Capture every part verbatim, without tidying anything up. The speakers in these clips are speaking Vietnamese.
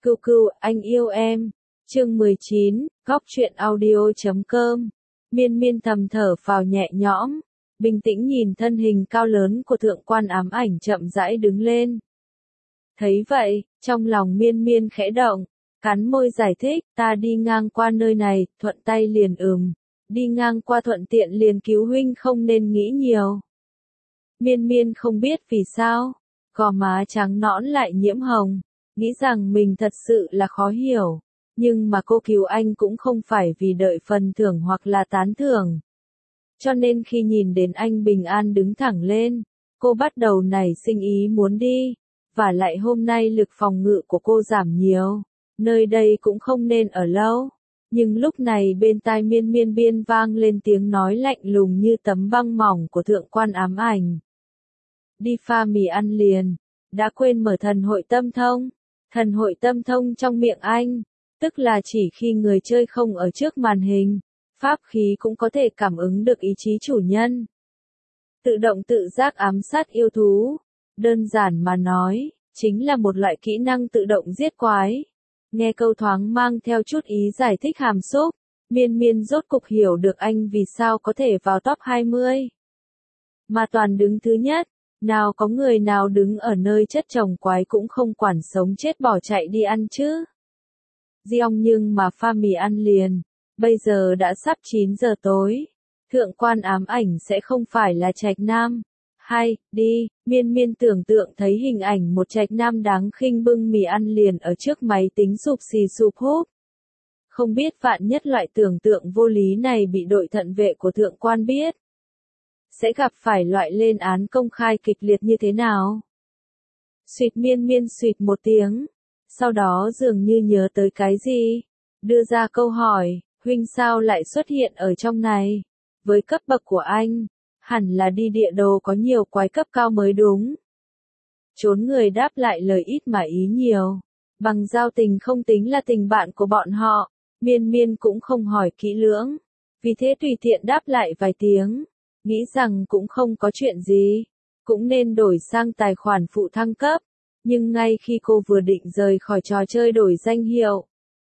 Cừu cừu, anh yêu em. Chương mười chín, góc truyện audio chấm com. Miên miên thầm thở phào nhẹ nhõm, bình tĩnh nhìn thân hình cao lớn của thượng quan ám ảnh chậm rãi đứng lên. Thấy vậy, trong lòng miên miên khẽ động, cắn môi giải thích, ta đi ngang qua nơi này, thuận tay liền ừm, đi ngang qua thuận tiện liền cứu huynh không nên nghĩ nhiều. Miên miên không biết vì sao, gò má trắng nõn lại nhiễm hồng, nghĩ rằng mình thật sự là khó hiểu, nhưng mà cô cứu anh cũng không phải vì đợi phần thưởng hoặc là tán thưởng. Cho nên khi nhìn đến anh bình an đứng thẳng lên, cô bắt đầu nảy sinh ý muốn đi, và lại hôm nay lực phòng ngự của cô giảm nhiều, nơi đây cũng không nên ở lâu. Nhưng lúc này bên tai miên miên biên vang lên tiếng nói lạnh lùng như tấm băng mỏng của thượng quan ám ảnh. Đi pha mì ăn liền, đã quên mở thần hội tâm thông. Thần hội tâm thông trong miệng anh, tức là chỉ khi người chơi không ở trước màn hình, pháp khí cũng có thể cảm ứng được ý chí chủ nhân. Tự động tự giác ám sát yêu thú, đơn giản mà nói, chính là một loại kỹ năng tự động giết quái. Nghe câu thoáng mang theo chút ý giải thích hàm xúc, miên miên rốt cục hiểu được anh vì sao có thể vào top hai mươi. Mà toàn đứng thứ nhất, nào có người nào đứng ở nơi chất trồng quái cũng không quản sống chết bỏ chạy đi ăn chứ. Giong nhưng mà pha mì ăn liền, bây giờ đã sắp chín giờ tối, thượng quan ám ảnh sẽ không phải là trạch nam. Hay, đi, miên miên tưởng tượng thấy hình ảnh một trạch nam đáng khinh bưng mì ăn liền ở trước máy tính sụp xì sụp húp. Không biết vạn nhất loại tưởng tượng vô lý này bị đội thận vệ của thượng quan biết, sẽ gặp phải loại lên án công khai kịch liệt như thế nào? Xuyệt miên miên xuyệt một tiếng, sau đó dường như nhớ tới cái gì, đưa ra câu hỏi, huynh sao lại xuất hiện ở trong này? Với cấp bậc của anh, hẳn là đi địa đồ có nhiều quái cấp cao mới đúng. Trốn người đáp lại lời ít mà ý nhiều, bằng giao tình không tính là tình bạn của bọn họ, miên miên cũng không hỏi kỹ lưỡng, vì thế tùy tiện đáp lại vài tiếng. Nghĩ rằng cũng không có chuyện gì, cũng nên đổi sang tài khoản phụ thăng cấp, nhưng ngay khi cô vừa định rời khỏi trò chơi đổi danh hiệu,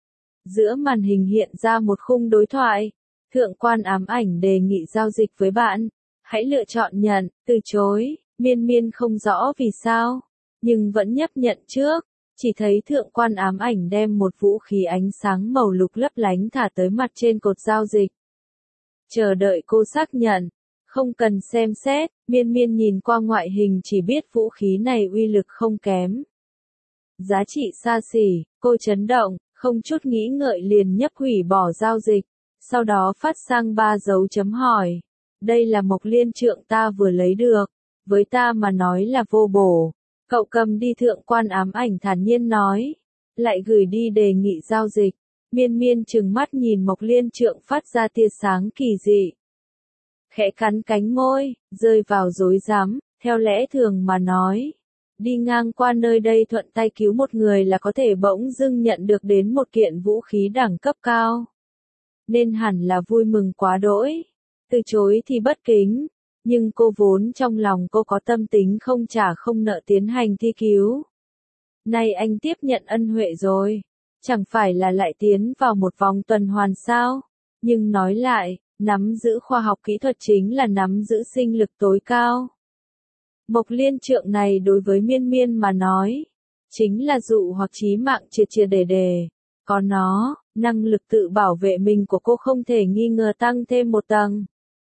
giữa màn hình hiện ra một khung đối thoại, thượng quan ám ảnh đề nghị giao dịch với bạn, hãy lựa chọn nhận, từ chối, miên miên không rõ vì sao, nhưng vẫn nhấp nhận trước, chỉ thấy thượng quan ám ảnh đem một vũ khí ánh sáng màu lục lấp lánh thả tới mặt trên cột giao dịch. Chờ đợi cô xác nhận. Không cần xem xét, miên miên nhìn qua ngoại hình chỉ biết vũ khí này uy lực không kém. Giá trị xa xỉ, cô chấn động, không chút nghĩ ngợi liền nhấp hủy bỏ giao dịch, sau đó phát sang ba dấu chấm hỏi. Đây là mộc liên trượng ta vừa lấy được, với ta mà nói là vô bổ. Cậu cầm đi, thượng quan ám ảnh thản nhiên nói, lại gửi đi đề nghị giao dịch. Miên miên trừng mắt nhìn mộc liên trượng phát ra tia sáng kỳ dị. Khẽ cắn cánh môi, rơi vào rối rắm, theo lẽ thường mà nói. Đi ngang qua nơi đây thuận tay cứu một người là có thể bỗng dưng nhận được đến một kiện vũ khí đẳng cấp cao. Nên hẳn là vui mừng quá đỗi. Từ chối thì bất kính, nhưng cô vốn trong lòng cô có tâm tính không trả không nợ tiến hành thi cứu. Nay anh tiếp nhận ân huệ rồi, chẳng phải là lại tiến vào một vòng tuần hoàn sao? Nhưng nói lại, nắm giữ khoa học kỹ thuật chính là nắm giữ sinh lực tối cao. Mộc liên trượng này đối với miên miên mà nói, chính là dụ hoặc chí mạng triệt triệt để để. Có nó, năng lực tự bảo vệ mình của cô không thể nghi ngờ tăng thêm một tầng.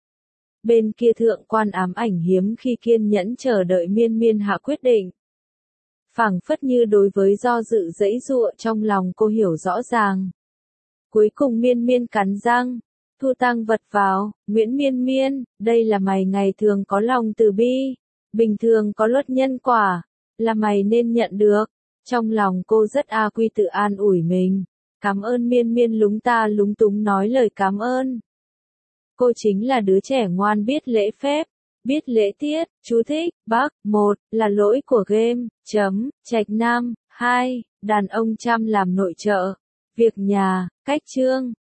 Bên kia thượng quan ám ảnh hiếm khi kiên nhẫn chờ đợi miên miên hạ quyết định. Phảng phất như đối với do dự dãy dụa trong lòng cô hiểu rõ ràng. Cuối cùng miên miên cắn răng. Thu tang vật vào, Nguyễn miên miên, đây là mày ngày thường có lòng từ bi, bình thường có luật nhân quả, là mày nên nhận được. Trong lòng cô rất a quy tự an ủi mình, cảm ơn miên miên lúng ta lúng túng nói lời cảm ơn. Cô chính là đứa trẻ ngoan biết lễ phép, biết lễ tiết, chú thích, bác, một, là lỗi của game, chấm, trạch nam, hai, đàn ông chăm làm nội trợ, việc nhà, cách chương.